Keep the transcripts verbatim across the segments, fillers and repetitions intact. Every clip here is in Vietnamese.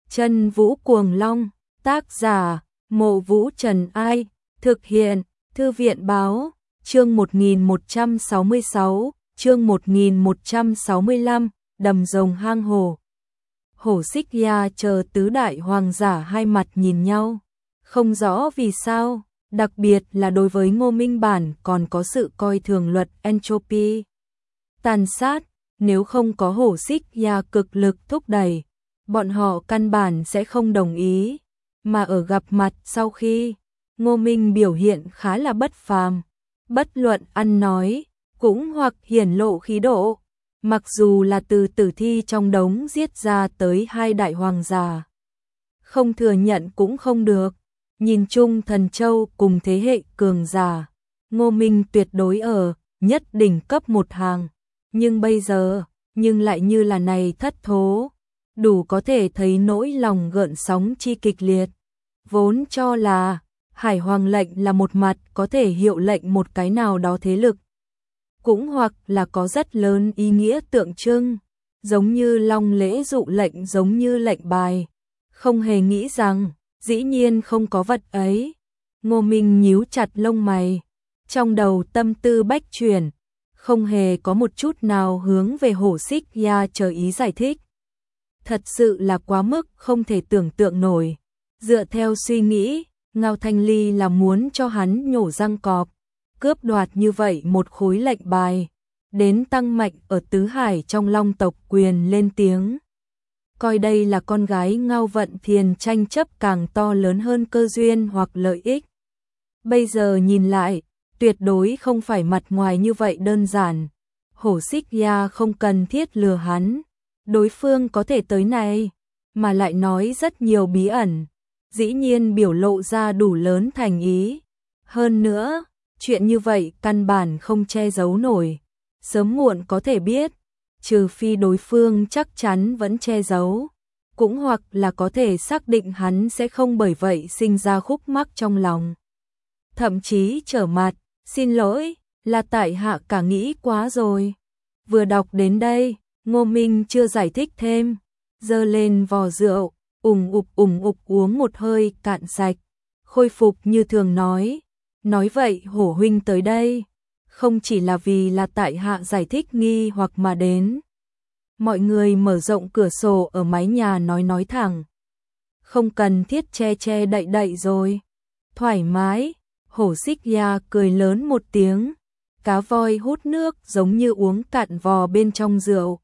Chân Vũ Cuồng Long, tác giả, Mộ Vũ Trần Ai, thực hiện, Thư viện Báo, chương một nghìn một trăm sáu mươi sáu, chương một nghìn một trăm sáu mươi lăm, đầm rồng hang hổ. Hổ Xích Ya chờ tứ đại hoàng giả hai mặt nhìn nhau, không rõ vì sao, đặc biệt là đối với Ngô Minh Bản còn có sự coi thường luật entropy. Tàn sát, nếu không có Hổ Xích Ya cực lực thúc đẩy, bọn họ căn bản sẽ không đồng ý, mà ở gặp mặt sau khi, Ngô Minh biểu hiện khá là bất phàm, bất luận ăn nói, cũng hoặc hiển lộ khí độ, mặc dù là từ tử thi trong đống giết ra tới hai đại hoàng giả. Không thừa nhận cũng không được, nhìn chung Thần Châu cùng thế hệ cường giả, Ngô Minh tuyệt đối ở, nhất đỉnh cấp một hàng, nhưng bây giờ, nhưng lại như là này thất thố, đủ có thể thấy nỗi lòng gợn sóng chi kịch liệt, vốn cho là Hải Hoàng lệnh là một mặt có thể hiệu lệnh một cái nào đó thế lực, cũng hoặc là có rất lớn ý nghĩa tượng trưng, giống như Long lễ dụ lệnh giống như lệnh bài, không hề nghĩ rằng, dĩ nhiên không có vật ấy. Ngô Minh nhíu chặt lông mày, trong đầu tâm tư bách chuyển, không hề có một chút nào hướng về Hổ Xích Ya chờ ý giải thích. Thật sự là quá mức không thể tưởng tượng nổi. Dựa theo suy nghĩ, Ngao Thanh Ly là muốn cho hắn nhổ răng cọp, cướp đoạt như vậy một khối lệnh bài, đến tăng mạnh ở tứ hải trong Long tộc quyền lên tiếng. Coi đây là con gái Ngao Vận Thiền tranh chấp càng to lớn hơn cơ duyên hoặc lợi ích. Bây giờ nhìn lại, tuyệt đối không phải mặt ngoài như vậy đơn giản. Hổ Xích Ya không cần thiết lừa hắn, đối phương có thể tới này, mà lại nói rất nhiều bí ẩn, dĩ nhiên biểu lộ ra đủ lớn thành ý. Hơn nữa, chuyện như vậy căn bản không che giấu nổi, sớm muộn có thể biết, trừ phi đối phương chắc chắn vẫn che giấu, cũng hoặc là có thể xác định hắn sẽ không bởi vậy sinh ra khúc mắc trong lòng. Thậm chí trở mặt, xin lỗi, là tại hạ cả nghĩ quá rồi. Vừa đọc đến đây, Ngô Minh chưa giải thích thêm, giơ lên vò rượu, ủng ục ủng ục uống một hơi cạn sạch, khôi phục như thường nói, nói vậy Hổ huynh tới đây, không chỉ là vì là tại hạ giải thích nghi hoặc mà đến. Mọi người mở rộng cửa sổ ở mái nhà nói nói thẳng, không cần thiết che che đậy đậy rồi, thoải mái. Hổ Xích Ya cười lớn một tiếng, cá voi hút nước giống như uống cạn vò bên trong rượu.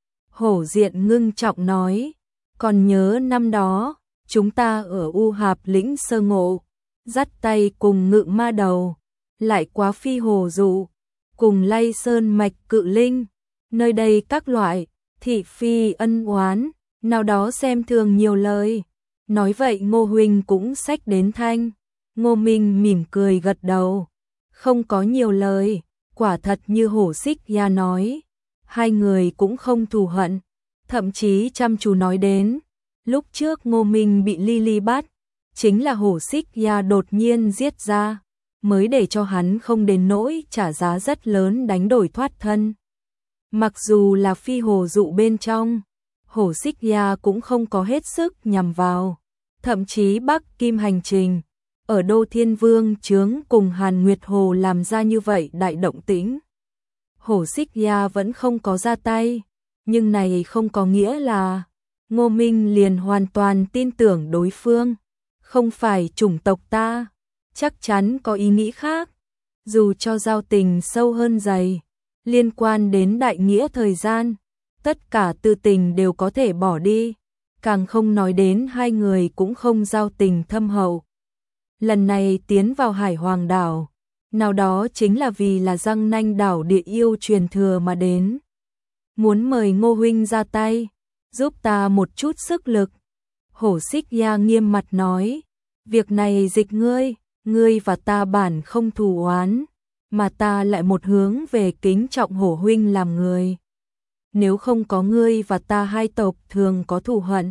Hổ Diện ngưng trọng nói, còn nhớ năm đó, chúng ta ở U Hạp lĩnh sơ ngộ, dắt tay cùng Ngự Ma Đầu, lại quá Phi Hồ Dụ, cùng lay sơn mạch Cự Linh, nơi đây các loại, thị phi ân oán, nào đó xem thường nhiều lời. Nói vậy Ngô huynh cũng xách đến thanh. Ngô Minh mỉm cười gật đầu, không có nhiều lời, quả thật như Hổ Xích Ya nói, hai người cũng không thù hận, thậm chí chăm chú nói đến, lúc trước Ngô Minh bị Lily bắt, chính là Hổ Xích Ya đột nhiên giết ra, mới để cho hắn không đến nỗi trả giá rất lớn đánh đổi thoát thân. Mặc dù là Phi Hồ Dụ bên trong, Hổ Xích Ya cũng không có hết sức nhằm vào, thậm chí Bắc Kim hành trình, ở Đô Thiên Vương chướng cùng Hàn Nguyệt Hồ làm ra như vậy đại động tĩnh. Hổ Xích Ya vẫn không có ra tay, nhưng này không có nghĩa là Ngô Minh liền hoàn toàn tin tưởng đối phương, không phải chủng tộc ta, chắc chắn có ý nghĩ khác, dù cho giao tình sâu hơn dày, liên quan đến đại nghĩa thời gian, tất cả tư tình đều có thể bỏ đi, càng không nói đến hai người cũng không giao tình thâm hậu. Lần này tiến vào Hải Hoàng đảo, nào đó chính là vì là Giang Nanh đảo địa yêu truyền thừa mà đến. Muốn mời Ngô huynh ra tay, giúp ta một chút sức lực. Hổ Xích Ya nghiêm mặt nói, việc này dịch ngươi, ngươi và ta bản không thù oán, mà ta lại một hướng về kính trọng Hổ huynh làm người. Nếu không có ngươi và ta hai tộc thường có thù hận,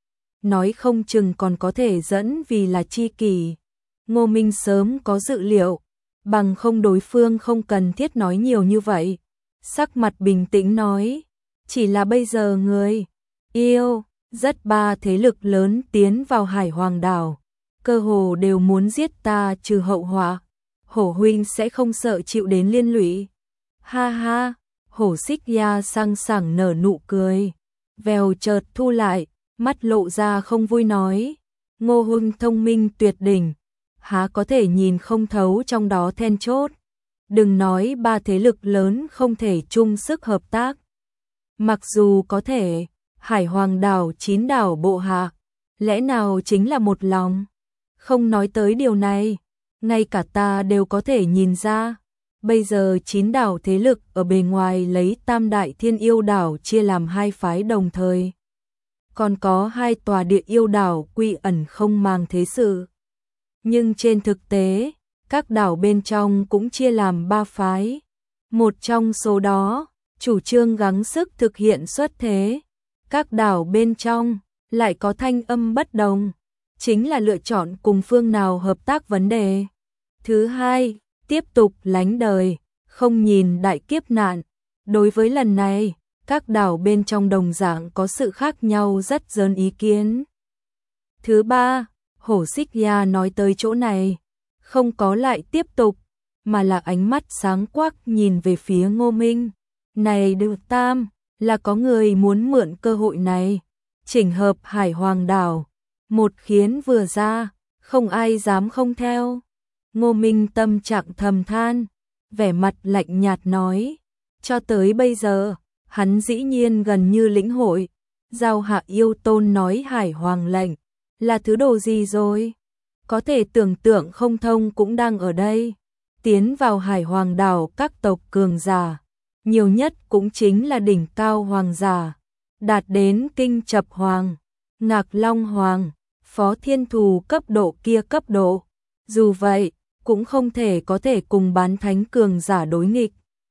nói không chừng còn có thể dẫn vì là chi kỷ. Ngô Minh sớm có dự liệu, bằng không đối phương không cần thiết nói nhiều như vậy. Sắc mặt bình tĩnh nói, chỉ là bây giờ người yêu rất ba thế lực lớn tiến vào Hải Hoàng đảo, cơ hồ đều muốn giết ta trừ hậu họa. Hổ huynh sẽ không sợ chịu đến liên lụy. Ha ha, Hổ Xích Ya sang sảng nở nụ cười, vèo chợt thu lại, mắt lộ ra không vui nói, Ngô huynh thông minh tuyệt đỉnh, há có thể nhìn không thấu trong đó then chốt. Đừng nói ba thế lực lớn không thể chung sức hợp tác. Mặc dù có thể, Hải Hoàng đảo chín đảo bộ hạ, lẽ nào chính là một lòng? Không nói tới điều này, ngay cả ta đều có thể nhìn ra. Bây giờ chín đảo thế lực ở bề ngoài lấy Tam Đại Thiên Yêu đảo chia làm hai phái đồng thời. Còn có hai tòa địa yêu đảo quy ẩn không màng thế sự. Nhưng trên thực tế, các đảo bên trong cũng chia làm ba phái. Một trong số đó, chủ trương gắng sức thực hiện xuất thế. Các đảo bên trong lại có thanh âm bất đồng, chính là lựa chọn cùng phương nào hợp tác vấn đề. Thứ hai, tiếp tục lánh đời, không nhìn đại kiếp nạn. Đối với lần này, các đảo bên trong đồng dạng có sự khác nhau rất lớn ý kiến. Thứ ba, Hổ Xích Ya nói tới chỗ này, không có lại tiếp tục, mà là ánh mắt sáng quắc nhìn về phía Ngô Minh. Này Đư Tam, là có người muốn mượn cơ hội này, chỉnh hợp Hải Hoàng đảo, một khiến vừa ra, không ai dám không theo. Ngô Minh tâm trạng thầm than, vẻ mặt lạnh nhạt nói, cho tới bây giờ, hắn dĩ nhiên gần như lĩnh hội, Giao Hạ Yêu Tôn nói Hải Hoàng lệnh, là thứ đồ gì rồi? Có thể tưởng tượng không thông cũng đang ở đây. Tiến vào Hải Hoàng đảo các tộc cường giả, nhiều nhất cũng chính là đỉnh cao hoàng giả, đạt đến Kinh Chập Hoàng, Ngạc Long Hoàng, Phó Thiên Thù cấp độ kia cấp độ. Dù vậy, cũng không thể có thể cùng bán thánh cường giả đối nghịch.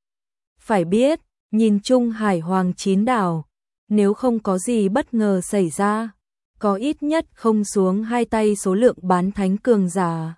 Phải biết, nhìn chung Hải Hoàng chín đảo, nếu không có gì bất ngờ xảy ra, có ít nhất không xuống hai tay số lượng bán thánh cường giả.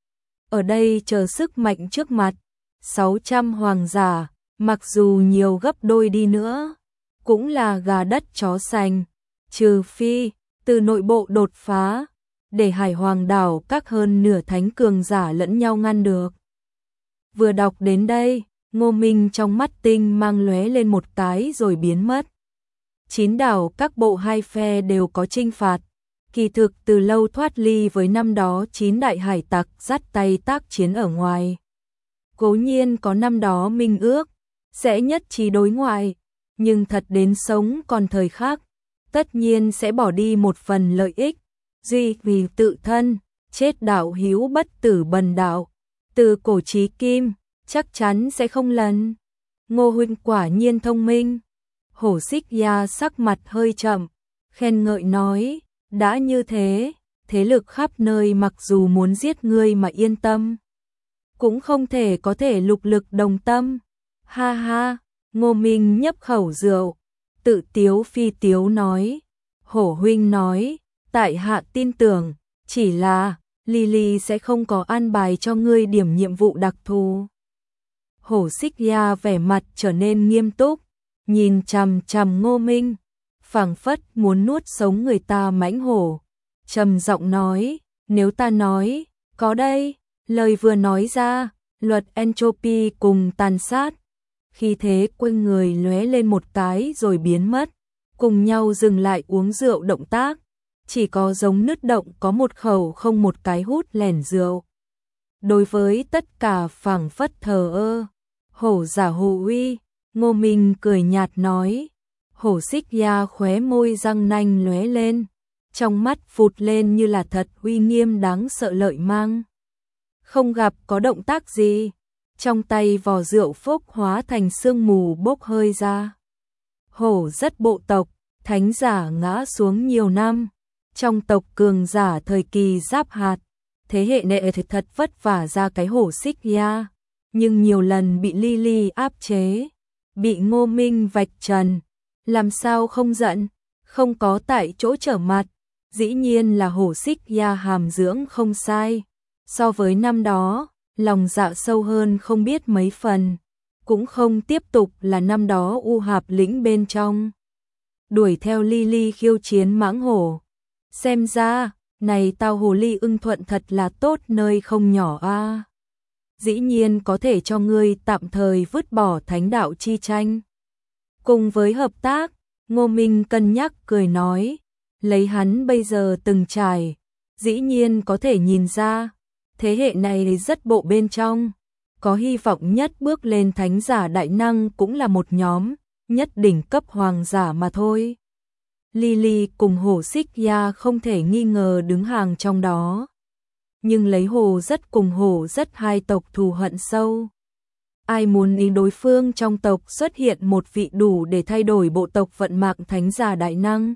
Ở đây chờ sức mạnh trước mặt, sáu trăm hoàng giả, mặc dù nhiều gấp đôi đi nữa, cũng là gà đất chó sành, trừ phi, từ nội bộ đột phá, để Hải Hoàng đảo các hơn nửa thánh cường giả lẫn nhau ngăn được. Vừa đọc đến đây, Ngô Minh trong mắt tinh mang lóe lên một cái rồi biến mất. Chín đảo các bộ hai phe đều có chinh phạt, kỳ thực từ lâu thoát ly với năm đó chín đại hải tặc dắt tay tác chiến ở ngoài. Cố nhiên có năm đó minh ước, sẽ nhất trí đối ngoại, nhưng thật đến sống còn thời khác, tất nhiên sẽ bỏ đi một phần lợi ích, duy vì tự thân, chết đạo hữu bất tử bần đạo, từ cổ chí kim, chắc chắn sẽ không lần. Ngô huynh quả nhiên thông minh. Hổ Xích Ya sắc mặt hơi chậm, khen ngợi nói, đã như thế, thế lực khắp nơi mặc dù muốn giết ngươi mà yên tâm, cũng không thể có thể lục lực đồng tâm. Ha ha, Ngô Minh nhấp khẩu rượu, tự tiếu phi tiếu nói, Hổ huynh nói, tại hạ tin tưởng, chỉ là Lily sẽ không có an bài cho ngươi điểm nhiệm vụ đặc thù. Hổ Xích Ya vẻ mặt trở nên nghiêm túc, nhìn chằm chằm Ngô Minh, phảng phất muốn nuốt sống người ta mãnh hổ, trầm giọng nói, nếu ta nói, có đây, lời vừa nói ra, luật entropy cùng tàn sát, khi thế quanh người lóe lên một cái rồi biến mất, cùng nhau dừng lại uống rượu động tác, chỉ có giống nứt động có một khẩu không một cái hút lẻn rượu. Đối với tất cả phảng phất thờ ơ, hổ giả hổ uy, Ngô Minh cười nhạt nói, Hổ Xích Ya khóe môi răng nanh lóe lên, trong mắt phụt lên như là thật uy nghiêm đáng sợ lợi mang. Không gặp có động tác gì, trong tay vò rượu phốc hóa thành sương mù bốc hơi ra. Hổ rất bộ tộc, thánh giả ngã xuống nhiều năm, trong tộc cường giả thời kỳ giáp hạt, thế hệ nệ thì thật vất vả ra cái Hổ Xích Ya, nhưng nhiều lần bị Lily áp chế, bị Ngô Minh vạch trần, làm sao không giận, không có tại chỗ trở mặt, dĩ nhiên là Hổ Xích Ya hàm dưỡng không sai, so với năm đó, lòng dạ sâu hơn không biết mấy phần, cũng không tiếp tục là năm đó u hạp lĩnh bên trong. đuổi theo Lily khiêu chiến mãng hổ. Xem ra, này tao hồ ly ưng thuận thật là tốt nơi không nhỏ a. À. Dĩ nhiên có thể cho ngươi tạm thời vứt bỏ thánh đạo chi tranh. Cùng với hợp tác, Ngô Minh cân nhắc cười nói, lấy hắn bây giờ từng trải, dĩ nhiên có thể nhìn ra, thế hệ này rất bộ bên trong, có hy vọng nhất bước lên thánh giả đại năng cũng là một nhóm, nhất đỉnh cấp hoàng giả mà thôi. Lily cùng Hổ Xích Ya không thể nghi ngờ đứng hàng trong đó. Nhưng lấy Hồ rất cùng Hổ rất hai tộc thù hận sâu. Ai muốn ý đối phương trong tộc xuất hiện một vị đủ để thay đổi bộ tộc vận mạng thánh giả đại năng.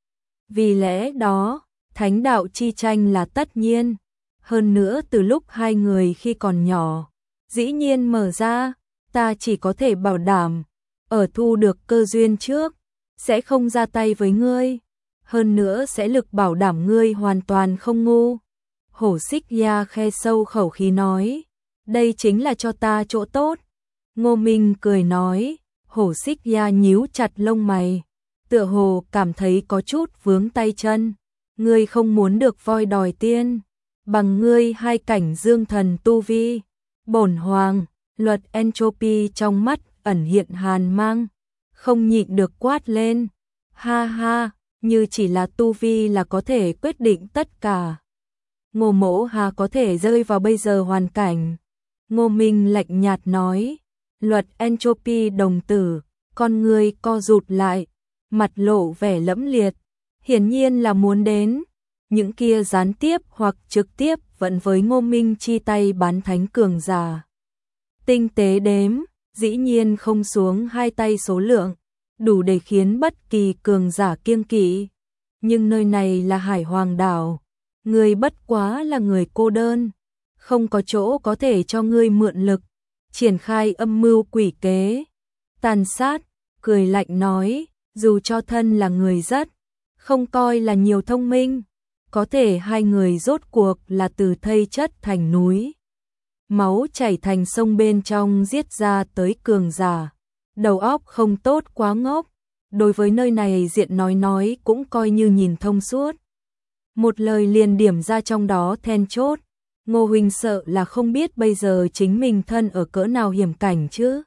Vì lẽ đó, thánh đạo chi tranh là tất nhiên. Hơn nữa từ lúc hai người khi còn nhỏ, dĩ nhiên mở ra, ta chỉ có thể bảo đảm, ở thu được cơ duyên trước, sẽ không ra tay với ngươi. Hơn nữa sẽ lực bảo đảm ngươi hoàn toàn không ngu. Hổ Xích Ya khe sâu khẩu khí nói, đây chính là cho ta chỗ tốt. Ngô Minh cười nói, Hổ Xích Ya nhíu chặt lông mày, tựa hồ cảm thấy có chút vướng tay chân. Ngươi không muốn được voi đòi tiên, bằng ngươi hai cảnh dương thần tu vi, bổn hoàng, luật entropy trong mắt ẩn hiện hàn mang, không nhịn được quát lên, ha ha, như chỉ là tu vi là có thể quyết định tất cả. Ngô Mỗ hà có thể rơi vào bây giờ hoàn cảnh. Ngô Minh lạnh nhạt nói, luật entropy đồng tử, con người co rụt lại, mặt lộ vẻ lẫm liệt, hiển nhiên là muốn đến. Những kia gián tiếp hoặc trực tiếp vẫn với Ngô Minh chi tay bán thánh cường giả. Tinh tế đếm, dĩ nhiên không xuống hai tay số lượng, đủ để khiến bất kỳ cường giả kiêng kỵ. Nhưng nơi này là Hải Hoàng đảo, ngươi bất quá là người cô đơn, không có chỗ có thể cho ngươi mượn lực, triển khai âm mưu quỷ kế, tàn sát, cười lạnh nói, dù cho thân là người rất, không coi là nhiều thông minh, có thể hai người rốt cuộc là từ thây chất thành núi. Máu chảy thành sông bên trong giết ra tới cường giả, đầu óc không tốt quá ngốc, đối với nơi này diện nói nói cũng coi như nhìn thông suốt. Một lời liền điểm ra trong đó then chốt, Ngô huynh sợ là không biết bây giờ chính mình thân ở cỡ nào hiểm cảnh chứ.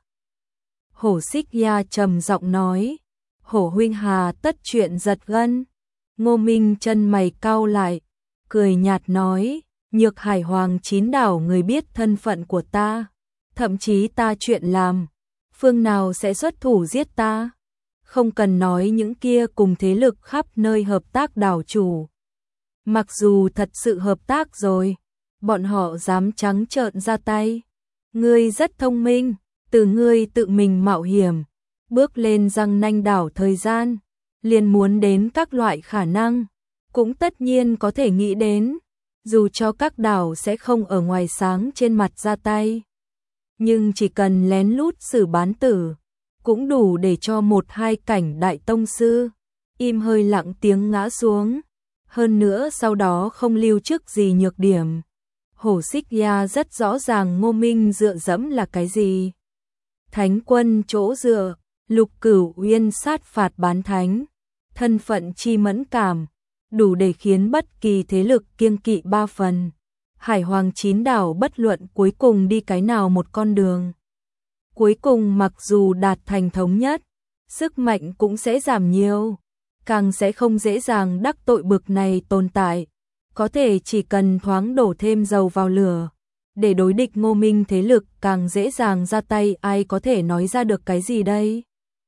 Hổ Xích Ya trầm giọng nói, Hổ huynh hà tất chuyện giật gân. Ngô Minh chân mày cau lại, cười nhạt nói, Nhược Hải Hoàng chín đảo người biết thân phận của ta, thậm chí ta chuyện làm, phương nào sẽ xuất thủ giết ta. Không cần nói những kia cùng thế lực khắp nơi hợp tác đảo chủ. Mặc dù thật sự hợp tác rồi, bọn họ dám trắng trợn ra tay. Ngươi rất thông minh, từ ngươi tự mình mạo hiểm, bước lên răng nanh đảo thời gian, liền muốn đến các loại khả năng, cũng tất nhiên có thể nghĩ đến, dù cho các đảo sẽ không ở ngoài sáng trên mặt ra tay. Nhưng chỉ cần lén lút xử bán tử, cũng đủ để cho một hai cảnh đại tông sư, im hơi lặng tiếng ngã xuống. Hơn nữa sau đó không lưu trước gì nhược điểm. Hổ Xích Ya rất rõ ràng Ngô Minh dựa dẫm là cái gì. Thánh quân chỗ dựa, Lục Cửu Uyên sát phạt bán thánh, thân phận chi mẫn cảm, đủ để khiến bất kỳ thế lực kiêng kỵ ba phần. Hải Hoàng chín đảo bất luận cuối cùng đi cái nào một con đường. Cuối cùng mặc dù đạt thành thống nhất, sức mạnh cũng sẽ giảm nhiều, càng sẽ không dễ dàng đắc tội bực này tồn tại. Có thể chỉ cần thoáng đổ thêm dầu vào lửa, để đối địch Ngô Minh thế lực càng dễ dàng ra tay, ai có thể nói ra được cái gì đây?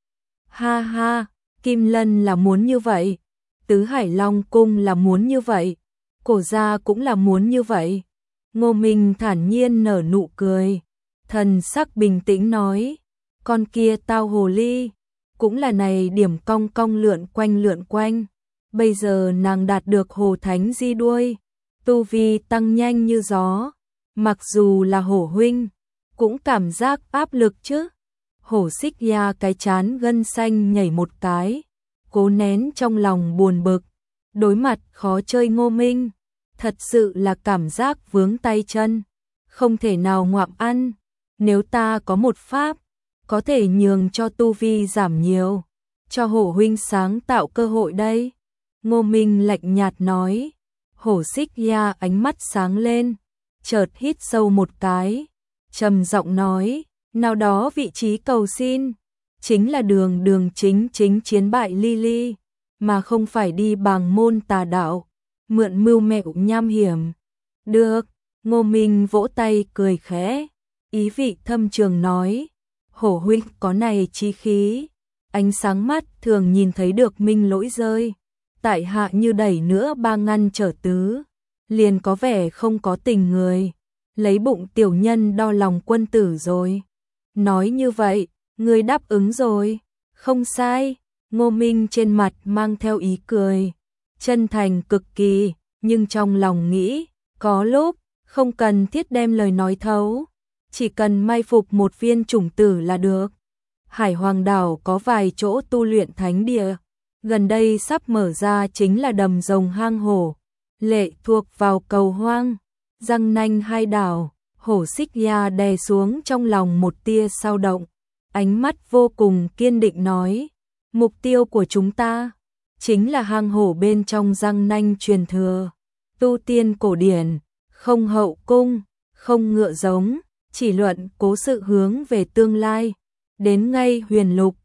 Ha ha, Kim Lân là muốn như vậy, Tứ Hải Long Cung là muốn như vậy, Cổ Gia cũng là muốn như vậy. Ngô Minh thản nhiên nở nụ cười, thần sắc bình tĩnh nói, con kia tao hồ ly, cũng là này điểm cong cong lượn quanh lượn quanh. Bây giờ nàng đạt được hồ thánh di đuôi, tu vi tăng nhanh như gió, mặc dù là hổ huynh, cũng cảm giác áp lực chứ. Hổ Xích Ya cái chán gân xanh nhảy một cái, cố nén trong lòng buồn bực, đối mặt khó chơi Ngô Minh, thật sự là cảm giác vướng tay chân, không thể nào ngoạm ăn. Nếu ta có một pháp, có thể nhường cho tu vi giảm nhiều, cho hổ huynh sáng tạo cơ hội đây. Ngô Minh lạnh nhạt nói. Hổ Xích Ya ánh mắt sáng lên, chợt hít sâu một cái, trầm giọng nói, nào đó vị trí cầu xin, chính là đường đường chính chính chiến bại Lily, mà không phải đi bằng môn tà đạo, mượn mưu mẹo nham hiểm. Được, Ngô Minh vỗ tay cười khẽ, ý vị thâm trường nói, hổ huynh có này chí khí, ánh sáng mắt thường nhìn thấy được Minh lỗi rơi, tại hạ như đẩy nữa ba ngăn trở tứ, liền có vẻ không có tình người, lấy bụng tiểu nhân đo lòng quân tử rồi. Nói như vậy, ngươi đáp ứng rồi, không sai. Ngô Minh trên mặt mang theo ý cười, chân thành cực kỳ, nhưng trong lòng nghĩ, có lúc, không cần thiết đem lời nói thấu, chỉ cần mai phục một viên chủng tử là được. Hải Hoàng đảo có vài chỗ tu luyện thánh địa, gần đây sắp mở ra chính là đầm rồng hang hổ, lệ thuộc vào cầu hoang, răng nanh hai đảo. Hổ Xích Ya đè xuống trong lòng một tia sao động, ánh mắt vô cùng kiên định nói, mục tiêu của chúng ta chính là hang hổ bên trong răng nanh truyền thừa, tu tiên cổ điển, không hậu cung, không ngựa giống, chỉ luận cố sự hướng về tương lai, đến ngay huyền lục,